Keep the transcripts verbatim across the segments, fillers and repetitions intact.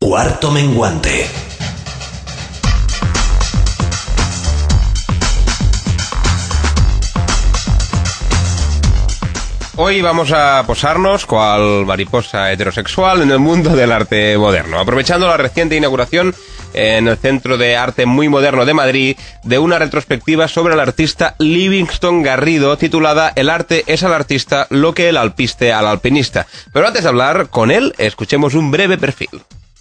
Cuarto Menguante. Hoy vamos a posarnos cual mariposa heterosexual en el mundo del arte moderno, aprovechando la reciente inauguración en el Centro de Arte Muy Moderno de Madrid de una retrospectiva sobre el artista Livingstone Garrido titulada El arte es al artista lo que el alpiste al alpinista. Pero antes de hablar con él, escuchemos un breve perfil.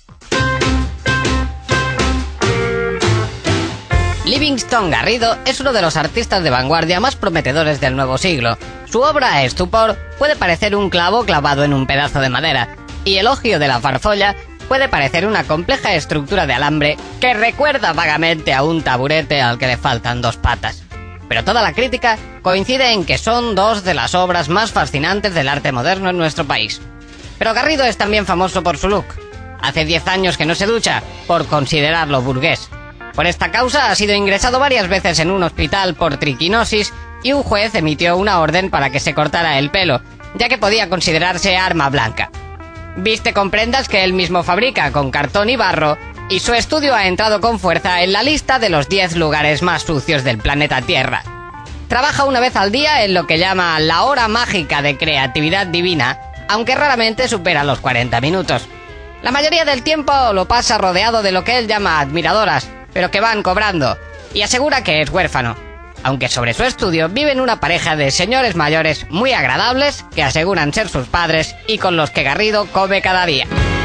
Livingstone Garrido es uno de los artistas de vanguardia más prometedores del nuevo siglo. Su obra Estupor puede parecer un clavo clavado en un pedazo de madera, y Elogio de la Farfolla puede parecer una compleja estructura de alambre que recuerda vagamente a un taburete al que le faltan dos patas. Pero toda la crítica coincide en que son dos de las obras más fascinantes del arte moderno en nuestro país. Pero Garrido es también famoso por su look. Hace diez años que no se ducha, por considerarlo burgués. Por esta causa ha sido ingresado varias veces en un hospital por triquinosis y un juez emitió una orden para que se cortara el pelo, ya que podía considerarse arma blanca. Viste con prendas que él mismo fabrica con cartón y barro, y su estudio ha entrado con fuerza en la lista de los diez lugares más sucios del planeta Tierra. Trabaja una vez al día en lo que llama la hora mágica de creatividad divina, aunque raramente supera los cuarenta minutos. La mayoría del tiempo lo pasa rodeado de lo que él llama admiradoras, pero que van cobrando, y asegura que es huérfano, aunque sobre su estudio viven una pareja de señores mayores muy agradables que aseguran ser sus padres y con los que Garrido come cada día.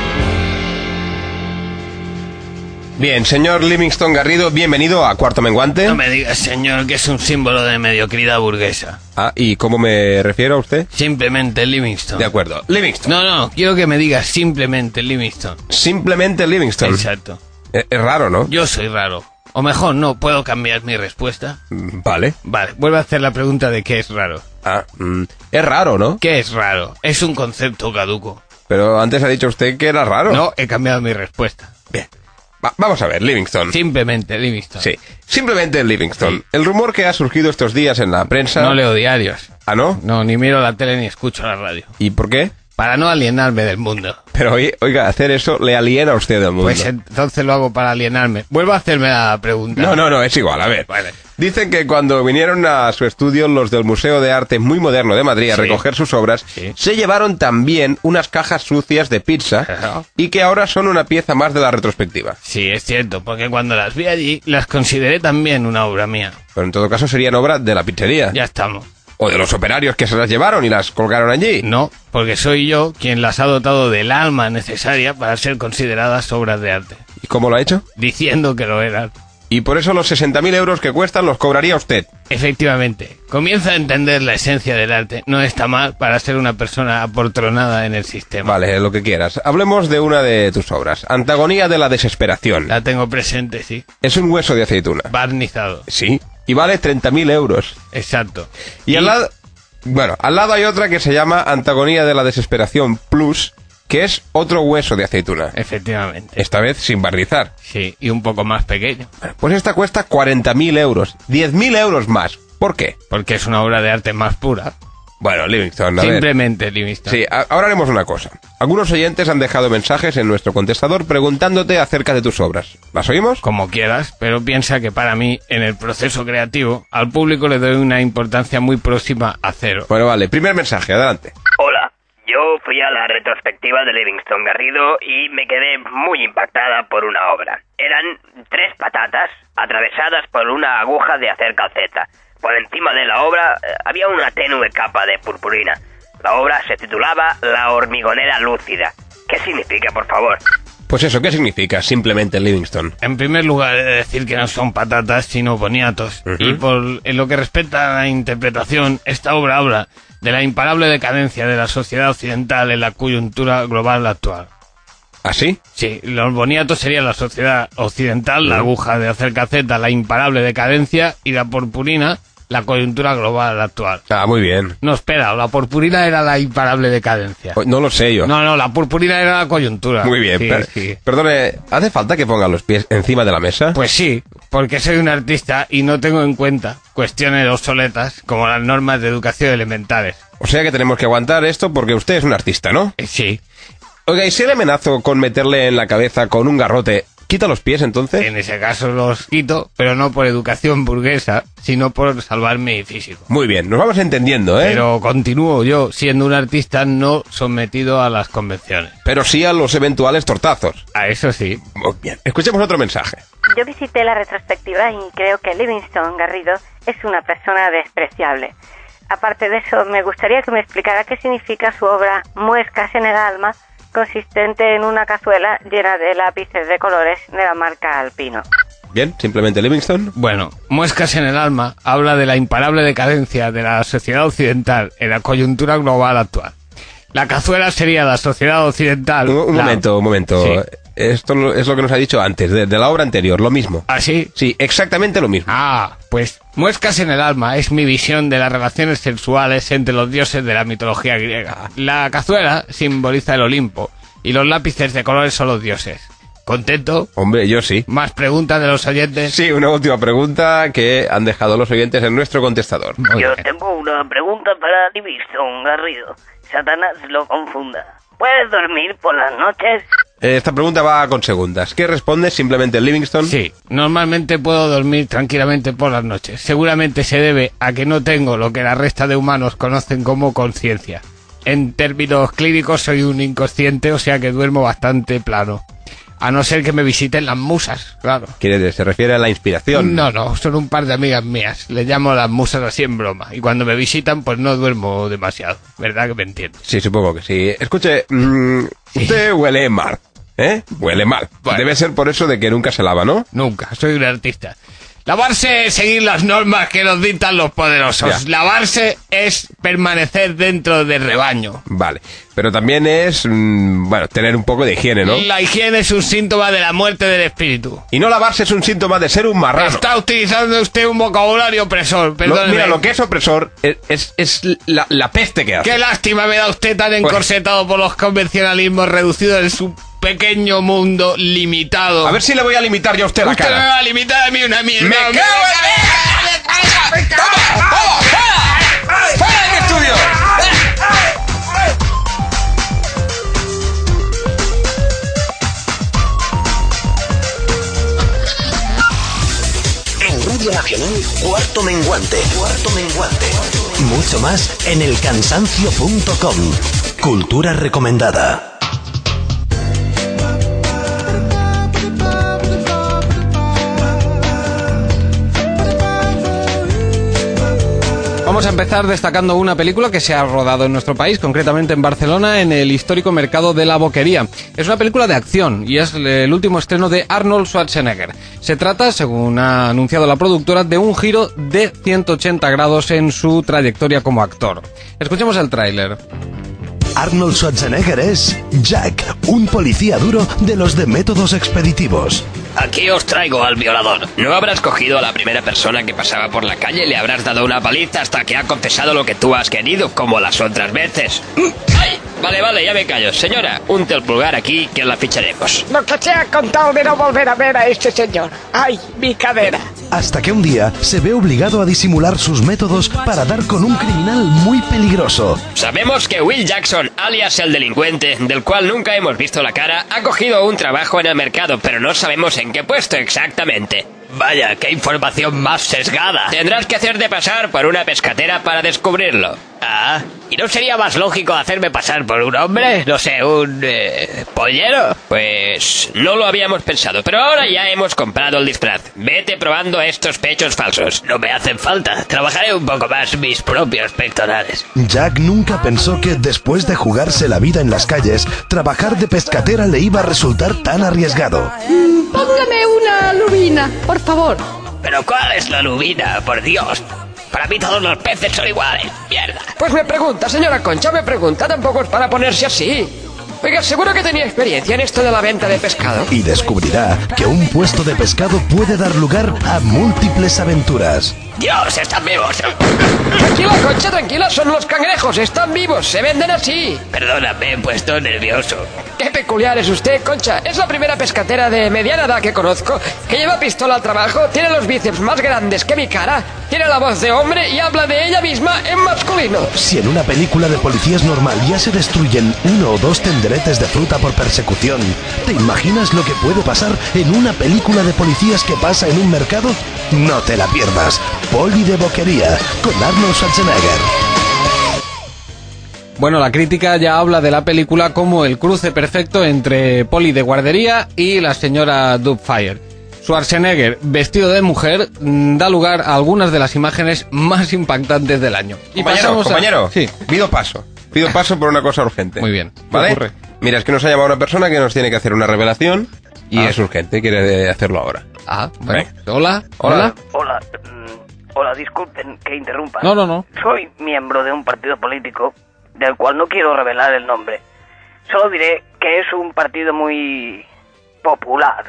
Bien, señor Livingstone Garrido, bienvenido a Cuarto Menguante. No me digas, señor, que es un símbolo de mediocridad burguesa. Ah, ¿y cómo me refiero a usted? Simplemente Livingstone. De acuerdo, Livingstone. No, no, quiero que me digas simplemente Livingstone. Simplemente Livingstone. Exacto. Es, es raro, ¿no? Yo soy raro. O mejor, no, ¿puedo cambiar mi respuesta? Vale. Vale, vuelvo a hacer la pregunta de qué es raro. Ah, mm, es raro, ¿no? ¿Qué es raro? Es un concepto caduco. Pero antes ha dicho usted que era raro. No, he cambiado mi respuesta. Bien. Va, vamos a ver, Livingstone. Simplemente Livingstone. Sí, simplemente Livingstone. Sí. El rumor que ha surgido estos días en la prensa... No leo diarios. ¿Ah, no? No, ni miro la tele ni escucho la radio. ¿Y por qué? Para no alienarme del mundo. Pero oiga, hacer eso le aliena a usted del mundo. Pues entonces lo hago para alienarme. Vuelvo a hacerme la pregunta. No, no, no, es igual, a ver. Vale. Dicen que cuando vinieron a su estudio los del Museo de Arte Muy Moderno de Madrid a sí. recoger sus obras, sí. se llevaron también unas cajas sucias de pizza uh-huh. y que ahora son una pieza más de la retrospectiva. Sí, es cierto, porque cuando las vi allí, las consideré también una obra mía. Pero en todo caso serían obras de la pizzería. Ya estamos. ¿O de los operarios que se las llevaron y las colgaron allí? No, porque soy yo quien las ha dotado del alma necesaria para ser consideradas obras de arte. ¿Y cómo lo ha hecho? Diciendo que lo eran. Y por eso los sesenta mil euros que cuestan los cobraría usted. Efectivamente. Comienza a entender la esencia del arte. No está mal para ser una persona apoltronada en el sistema. Vale, lo que quieras. Hablemos de una de tus obras. Antagonía de la desesperación. La tengo presente, sí. Es un hueso de aceituna. Barnizado. Sí. Y vale treinta mil euros. Exacto. Y, y al lado... Bueno, al lado hay otra que se llama Antagonía de la desesperación Plus, que es otro hueso de aceituna. Efectivamente. Esta vez sin barnizar. Sí, y un poco más pequeño. Pues esta cuesta cuarenta mil euros. diez mil euros más. ¿Por qué? Porque es una obra de arte más pura. Bueno, Livingstone, a Simplemente ver. Livingstone. Sí, a- ahora haremos una cosa. Algunos oyentes han dejado mensajes en nuestro contestador preguntándote acerca de tus obras. ¿Las oímos? Como quieras, pero piensa que para mí, en el proceso creativo, al público le doy una importancia muy próxima a cero. Bueno, vale. Primer mensaje, adelante. Hola, yo fui a la retrospectiva de Livingstone Garrido y me quedé muy impactada por una obra. Eran tres patatas atravesadas por una aguja de hacer calceta. Por encima de la obra eh, había una tenue capa de purpurina. La obra se titulaba La hormigonera lúcida. ¿Qué significa, por favor? Pues eso, ¿qué significa simplemente Livingstone? En primer lugar, he de decir que no son patatas, sino boniatos. Uh-huh. Y por en lo que respecta a la interpretación, esta obra habla de la imparable decadencia de la sociedad occidental en la coyuntura global actual. ¿Ah, sí? Sí, los boniatos serían la sociedad occidental, uh-huh. la aguja de hacer calceta, la imparable decadencia, y la purpurina, la coyuntura global actual. Ah, muy bien. No, espera, la purpurina era la imparable decadencia. No lo sé yo. No, no, la purpurina era la coyuntura. Muy bien. Sí, Per- sí. Perdone, ¿hace falta que ponga los pies encima de la mesa? Pues sí, porque soy un artista y no tengo en cuenta cuestiones obsoletas como las normas de educación elementales. O sea que tenemos que aguantar esto porque usted es un artista, ¿no? Eh, sí. Oiga, ¿y si le amenazo con meterle en la cabeza con un garrote, quita los pies entonces? En ese caso los quito, pero no por educación burguesa, sino por salvar mi físico. Muy bien, nos vamos entendiendo, ¿eh? Pero continúo yo siendo un artista no sometido a las convenciones. Pero sí a los eventuales tortazos. A eso sí. Muy bien, escuchemos otro mensaje. Yo visité la retrospectiva y creo que Livingstone Garrido es una persona despreciable. Aparte de eso, me gustaría que me explicara qué significa su obra Muescas en el alma, consistente en una cazuela llena de lápices de colores de la marca Alpino. Bien, simplemente Livingstone. Bueno, Muescas en el alma habla de la imparable decadencia de la sociedad occidental en la coyuntura global actual. La cazuela sería la sociedad occidental... Un, un la... momento, un momento. Sí. Esto es lo que nos ha dicho antes, de, de la obra anterior, lo mismo. ¿Ah, sí? Sí, exactamente lo mismo. Ah, pues Muescas en el alma es mi visión de las relaciones sexuales entre los dioses de la mitología griega. La cazuela simboliza el Olimpo y los lápices de colores son los dioses. ¿Contento? Hombre, yo sí. ¿Más preguntas de los oyentes? Sí, una última pregunta que han dejado los oyentes en nuestro contestador. Muy Yo bien. tengo una pregunta para Livingstone Garrido. Satanás lo confunda. ¿Puedes dormir por las noches? Esta pregunta va con segundas. ¿Qué responde simplemente Livingstone? Sí, normalmente puedo dormir tranquilamente por las noches. Seguramente se debe a que no tengo lo que la resta de humanos conocen como conciencia. En términos clínicos soy un inconsciente, o sea que duermo bastante plano. A no ser que me visiten las musas, claro. ¿Quiere decir? ¿Se refiere a la inspiración? No, no, son un par de amigas mías. Les llamo las musas así en broma. Y cuando me visitan, pues no duermo demasiado. ¿Verdad que me entiendes? Sí, supongo que sí. Escuche, mmm, usted huele mal, ¿eh? Huele mal. Bueno. Debe ser por eso de que nunca se lava, ¿no? Nunca, soy un artista. Lavarse es seguir las normas que nos dictan los poderosos. Ya. Lavarse es permanecer dentro del rebaño. Vale. Pero también es, mmm, bueno, tener un poco de higiene, ¿no? La higiene es un síntoma de la muerte del espíritu. Y no lavarse es un síntoma de ser un marrano. Está utilizando usted un vocabulario opresor, Lo- perdóneme. mira, lo que es opresor es, es, es la, la peste que hace. Qué lástima me da usted tan encorsetado por los convencionalismos, reducido en su pequeño mundo limitado. A ver si le voy a limitar yo a usted la Usted me cara. va a limitar a mí una mierda. ¡Me cago en... ¡Vamos, vamos! ¡Fuera! ¡Fuera del estudio! En Radio Nacional, Cuarto Menguante. Cuarto Menguante. Mucho más en el cansancio punto com. Cultura recomendada. Vamos a empezar destacando una película que se ha rodado en nuestro país, concretamente en Barcelona, en el histórico mercado de la Boquería. Es una película de acción y es el último estreno de Arnold Schwarzenegger. Se trata, según ha anunciado la productora, de un giro de ciento ochenta grados en su trayectoria como actor. Escuchemos el tráiler. Arnold Schwarzenegger es Jack, un policía duro de los de métodos expeditivos. Aquí os traigo al violador. No habrás cogido a la primera persona que pasaba por la calle y le habrás dado una paliza hasta que ha confesado lo que tú has querido, como las otras veces. ¡Ay! Vale, vale, ya me callo. Señora, unte el pulgar aquí que la ficharemos. Lo que sea con tal de no volver a ver a este señor. ¡Ay, mi cadera! Hasta que un día se ve obligado a disimular sus métodos para dar con un criminal muy peligroso. Sabemos que Will Jackson, alias el delincuente, del cual nunca hemos visto la cara, ha cogido un trabajo en el mercado, pero no sabemos en qué puesto exactamente. Vaya, qué información más sesgada. Tendrás que hacerte pasar por una pescatera para descubrirlo. Ah, ¿y no sería más lógico hacerme pasar por un hombre? No sé, un... Eh, ¿pollero? Pues no lo habíamos pensado, pero ahora ya hemos comprado el disfraz. Vete probando estos pechos falsos. No me hacen falta. Trabajaré un poco más mis propios pectorales. Jack nunca pensó que después de jugarse la vida en las calles, trabajar de pescatera le iba a resultar tan arriesgado. Póngame una lubina, por favor. ¿Pero cuál es la lubina? Por Dios. Para mí todos los peces son iguales. Mierda. Pues me pregunta, señora Concha, me pregunta, tampoco es para ponerse así. Oiga, seguro que tenía experiencia en esto de la venta de pescado. Y descubrirá que un puesto de pescado puede dar lugar a múltiples aventuras. Dios, están vivos. Tranquila, Concha, tranquila, son los cangrejos, están vivos, se venden así. Perdona, me he puesto nervioso. Qué peculiar es usted, Concha. Es la primera pescatera de mediana edad que conozco que lleva pistola al trabajo, tiene los bíceps más grandes que mi cara Tiene la voz de hombre y habla de ella misma en masculino. Si en una película de policías normal ya se destruyen uno o dos tenderetes de fruta por persecución, ¿te imaginas lo que puede pasar en una película de policías que pasa en un mercado? No te la pierdas. Poli de Boquería, con Arnold Schwarzenegger. Bueno, la crítica ya habla de la película como el cruce perfecto entre Poli de guardería y la señora Doubtfire. Schwarzenegger, vestido de mujer, da lugar a algunas de las imágenes más impactantes del año. Y compañero, compañero, a... sí. pido paso. Pido paso por una cosa urgente. Muy bien. ¿Qué ¿Vale? ocurre? Mira, es que nos ha llamado una persona que nos tiene que hacer una revelación y ah. es urgente, quiere hacerlo ahora. Ah, bueno. Venga. Hola, hola. Hola. Hola, mm, hola, disculpen que interrumpa. No, no, no. Soy miembro de un partido político del cual no quiero revelar el nombre. Solo diré que es un partido muy popular.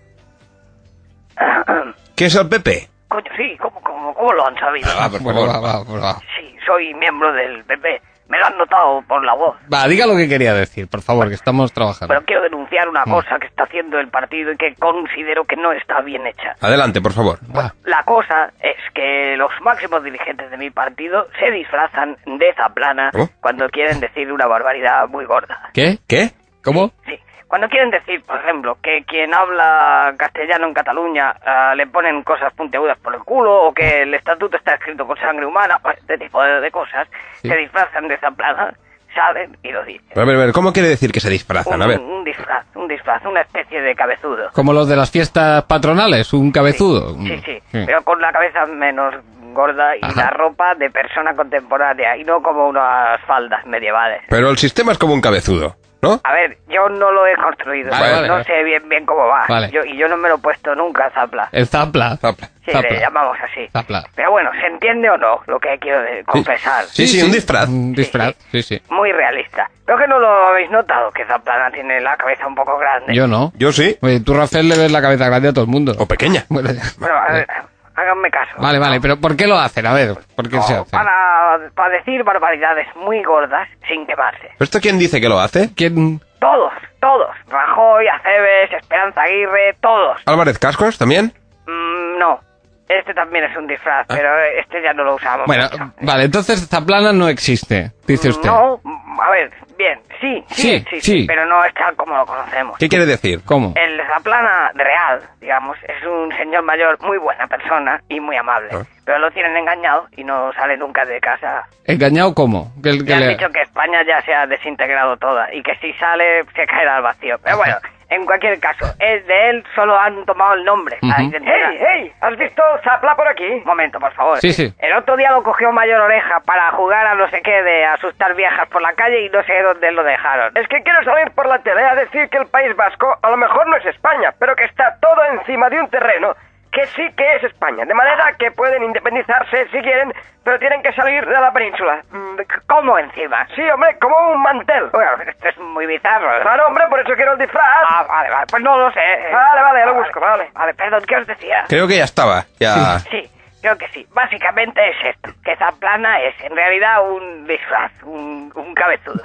¿Qué es el P P? Coño, sí, ¿cómo, cómo, cómo lo han sabido? Ah, va, por Bueno, favor. va, va, va. Sí, soy miembro del P P. Me lo han notado por la voz. Va, diga lo que quería decir, por favor, que estamos trabajando. Pero quiero denunciar una Mm. cosa que está haciendo el partido y que considero que no está bien hecha. Adelante, por favor. Va. La cosa es que los máximos dirigentes de mi partido se disfrazan de zaplana ¿Cómo? cuando quieren decir una barbaridad muy gorda. ¿Qué? ¿Qué? ¿Cómo? Sí, cuando quieren decir, por ejemplo, que quien habla castellano en Cataluña uh, le ponen cosas puntiagudas por el culo, o que el estatuto está escrito con sangre humana, pues este tipo de, de cosas, Sí. se disfrazan de zaplana, salen y lo dicen. A ver, a ver, ¿cómo quiere decir que se disfrazan? Un, A ver. un disfraz, un disfraz, una especie de cabezudo. Como los de las fiestas patronales, un cabezudo. Sí, sí, pero con la cabeza menos gorda y Ajá. la ropa de persona contemporánea y no como unas faldas medievales. Pero el sistema es como un cabezudo, ¿no? A ver, yo no lo he construido, Vale, vale, no vale. sé bien bien cómo va. Vale. Yo, y yo no me lo he puesto nunca, Zapla. El zapla. Zapla. Sí, Zapla. le llamamos así. Zapla. Pero bueno, ¿se entiende o no lo que quiero de- confesar? Sí, sí, un disfraz. Un disfraz, sí, sí. Muy realista. Creo que no lo habéis notado, que Zaplana tiene la cabeza un poco grande. Yo no. Yo sí. Oye, tú, Rafael, le ves la cabeza grande a todo el mundo. O pequeña. Bueno, ya. Bueno, a ver, háganme caso. Vale, vale, pero ¿por qué lo hacen? A ver, ¿por qué No, se hace? para, para decir barbaridades muy gordas sin quemarse. ¿Pero esto quién dice que lo hace? ¿Quién? Todos, todos. Rajoy, Aceves, Esperanza Aguirre, todos. ¿Álvarez Cascos también? Mm, no. Este también es un disfraz, pero este ya no lo usamos Bueno, mucho. vale, entonces Zaplana no existe, dice usted. No, mm, a ver, bien, sí, sí, Sí, existe, sí. pero no es tal como lo conocemos. ¿Qué quiere decir? ¿Cómo? El Zaplana real, digamos, es un señor mayor muy buena persona y muy amable, Ah. pero lo tienen engañado y no sale nunca de casa. ¿Engañado cómo? Que, el- que Le han le- dicho que España ya se ha desintegrado toda y que si sale se caerá al vacío. Pero bueno, en cualquier caso, es de él solo han tomado el nombre. La Ujú. identidad. ¡Hey, hey! ¿Has visto Zapla por aquí? Un momento, por favor. Sí, sí. El otro día lo cogió Mayor Oreja para jugar a no sé qué de asustar viejas por la calle y no sé dónde lo dejaron. Es que quiero salir por la tele a decir que el País Vasco a lo mejor no es España, pero que está todo encima de un terreno que sí que es España, de manera que pueden independizarse si quieren, pero tienen que salir de la península. Mm, ¿Cómo encima? Sí, hombre, como un mantel. Bueno, esto es muy bizarro. Claro, hombre, por eso quiero el disfraz. Ah, vale, vale, pues no lo sé. Vale, vale, ya lo busco, vale. Vale, perdón, ¿qué os decía? Creo que ya estaba. Ya. Sí, creo que sí. Básicamente es esto, que Zaplana es en realidad un disfraz, un, un cabezudo.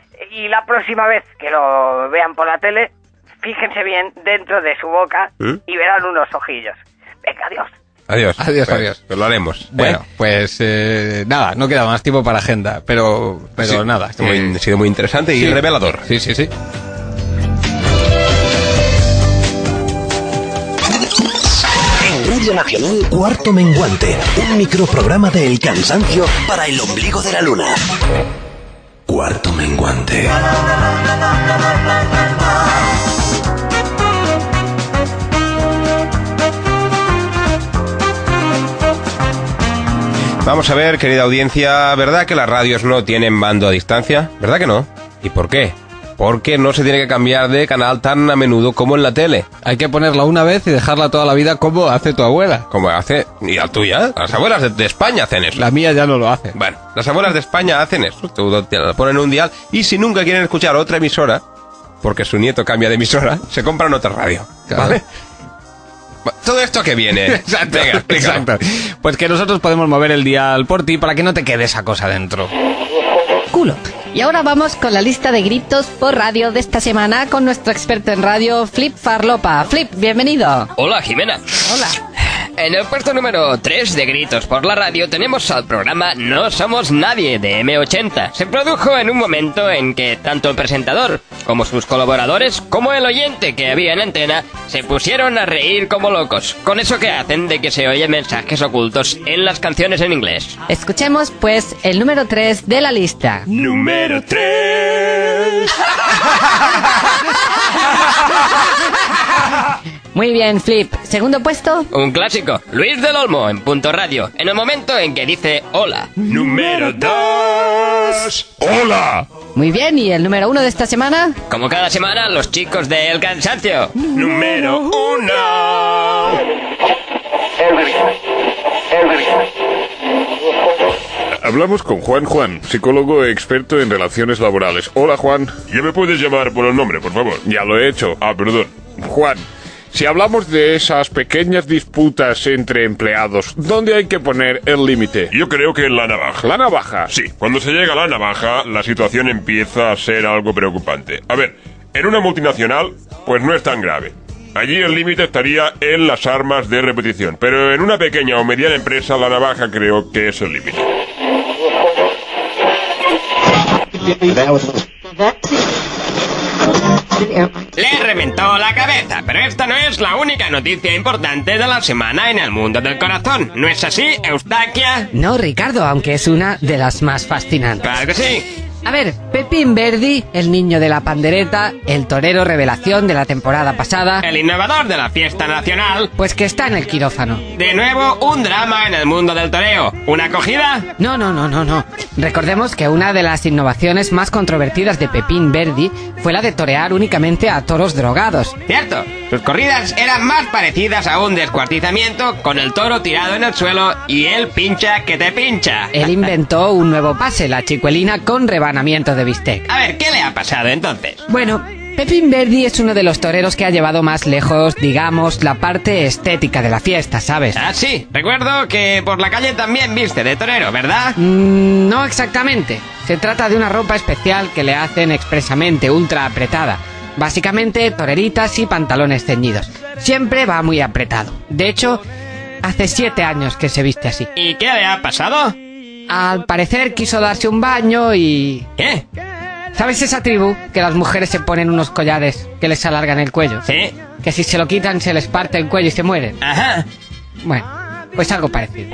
Y la próxima vez que lo vean por la tele, fíjense bien dentro de su boca ¿Mm? y verán unos ojillos. Venga, adiós. Adiós. Adiós, Pues, adiós. Pues lo haremos. Bueno, ¿eh? pues eh, nada, no queda más tiempo para agenda, pero, pero Sí, nada. ha sido muy- que- ha sido muy interesante y Sí. revelador. Sí, sí, sí. En Radio Nacional, Cuarto Menguante, un microprograma de El Cansancio para el ombligo de la luna. Cuarto Menguante. Vamos a ver, querida audiencia, ¿verdad que las radios no tienen mando a distancia? ¿Verdad que no? ¿Y por qué? Porque no se tiene que cambiar de canal tan a menudo como en la tele. Hay que ponerla una vez y dejarla toda la vida como hace tu abuela. Como hace... ¿Y la tuya? Las abuelas de, de España hacen eso. La mía ya no lo hace. Bueno, las abuelas de España hacen eso. Tú te la ponen un dial y si nunca quieren escuchar otra emisora, porque su nieto cambia de emisora, se compran otra radio. Claro. ¿Vale? ¿Todo esto que viene? Exacto, Venga, explícalo. exacto. Pues que nosotros podemos mover el dial por ti para que no te quede esa cosa dentro. Culo. Y ahora vamos con la lista de gritos por radio de esta semana con nuestro experto en radio, Flip Farlopa. Flip, bienvenido. Hola, Jimena. Hola. En el puesto número tres de Gritos por la Radio tenemos al programa No Somos Nadie de eme ochenta. Se produjo en un momento en que tanto el presentador como sus colaboradores, como el oyente que había en antena, se pusieron a reír como locos, con eso que hacen de que se oyen mensajes ocultos en las canciones en inglés. Escuchemos pues el número tres de la lista. Número tres. Muy bien, Flip. ¿Segundo puesto? Un clásico, Luis del Olmo en Punto Radio, en el momento en que dice hola. Número dos. Hola. Muy bien, ¿y el número uno de esta semana? Como cada semana, los chicos de El Cansancio. Número uno. Hablamos con Juan Juan, psicólogo experto en relaciones laborales. Hola, Juan. ¿Ya me puedes llamar por el nombre, por favor? Ya lo he hecho. Ah, perdón. Juan, si hablamos de esas pequeñas disputas entre empleados, ¿dónde hay que poner el límite? Yo creo que en la navaja. ¿La navaja? Sí, cuando se llega a la navaja, la situación empieza a ser algo preocupante. A ver, en una multinacional, pues no es tan grave. Allí el límite estaría en las armas de repetición, pero en una pequeña o mediana empresa, la navaja creo que es el límite. Le reventó la cabeza, pero esta no es la única noticia importante de la semana en el mundo del corazón. ¿No es así, Eustaquia? No, Ricardo, aunque es una de las más fascinantes. Claro que sí. A ver, Pepín Verdi, el niño de la pandereta, el torero revelación de la temporada pasada... El innovador de la fiesta nacional... Pues que está en el quirófano. De nuevo, un drama en el mundo del toreo. ¿Una acogida? No, no, no, no, no. Recordemos que una de las innovaciones más controvertidas de Pepín Verdi fue la de torear únicamente a toros drogados. Cierto. Sus corridas eran más parecidas a un descuartizamiento, con el toro tirado en el suelo y él pincha que te pincha. Él inventó un nuevo pase, la chicuelina con rebanamiento de bistec. A ver, ¿qué le ha pasado entonces? Bueno, Pepín Verdi es uno de los toreros que ha llevado más lejos, digamos, la parte estética de la fiesta, ¿sabes? Ah, sí. Recuerdo que por la calle también viste de torero, ¿verdad? Mm, no exactamente. Se trata de una ropa especial que le hacen expresamente ultra apretada. Básicamente, toreritas y pantalones ceñidos. Siempre va muy apretado. De hecho, hace siete años que se viste así. ¿Y qué le ha pasado? Al parecer quiso darse un baño y... ¿Qué? ¿Sabes esa tribu que las mujeres se ponen unos collares que les alargan el cuello? Sí. Que si se lo quitan se les parte el cuello y se mueren. Ajá. Bueno, pues algo parecido.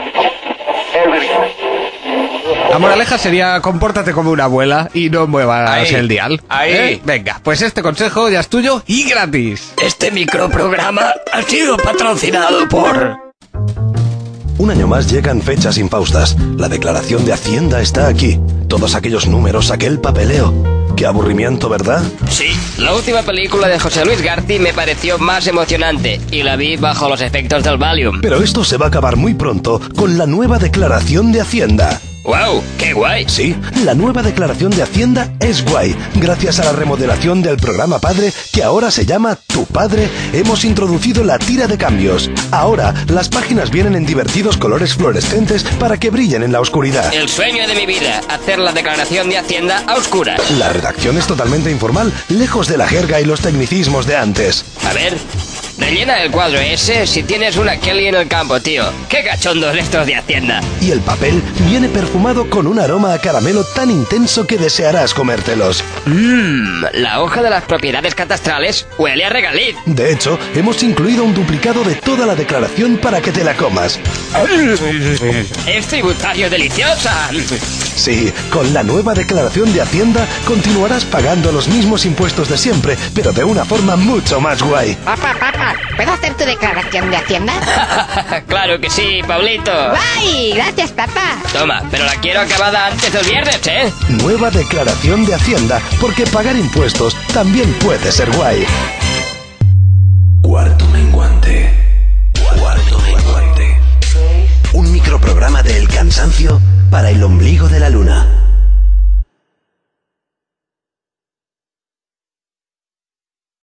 La moraleja sería compórtate como una abuela y no muevas Ahí, el dial. ahí. ¿Eh? Venga, pues este consejo ya es tuyo y gratis. Este microprograma ha sido patrocinado por... Un año más llegan fechas infaustas. La declaración de Hacienda está aquí. Todos aquellos números, aquel papeleo. Qué aburrimiento, ¿verdad? Sí, la última película de José Luis García me pareció más emocionante y la vi bajo los efectos del Valium. Pero esto se va a acabar muy pronto con la nueva declaración de Hacienda. ¡Wow! ¡Qué guay! Sí, la nueva declaración de Hacienda es guay. Gracias a la remodelación del programa Padre, que ahora se llama Tu Padre, hemos introducido la tira de cambios. Ahora, las páginas vienen en divertidos colores fluorescentes para que brillen en la oscuridad. El sueño de mi vida, hacer la declaración de Hacienda a oscuras. La redacción es totalmente informal, lejos de la jerga y los tecnicismos de antes. A ver, rellena el cuadro ese si tienes una Kelly en el campo, tío. ¡Qué cachondos estos de Hacienda! Y el papel viene perfumado con un aroma a caramelo tan intenso que desearás comértelos. Mmm, la hoja de las propiedades catastrales huele a regaliz. De hecho, hemos incluido un duplicado de toda la declaración para que te la comas. ¡Es tributario deliciosa! Sí, con la nueva declaración de Hacienda continuarás pagando los mismos impuestos de siempre, pero de una forma mucho más guay. Papá, papá, ¿puedo hacer tu declaración de Hacienda? ¡Claro que sí, Pablito! ¡Guay! Gracias, papá. Toma, pero la quiero acabada antes del viernes, ¿eh? Nueva declaración de Hacienda, porque pagar impuestos también puede ser guay. Cuarto menguante. Cuarto menguante. Un microprograma de El Cansancio para el ombligo de la luna.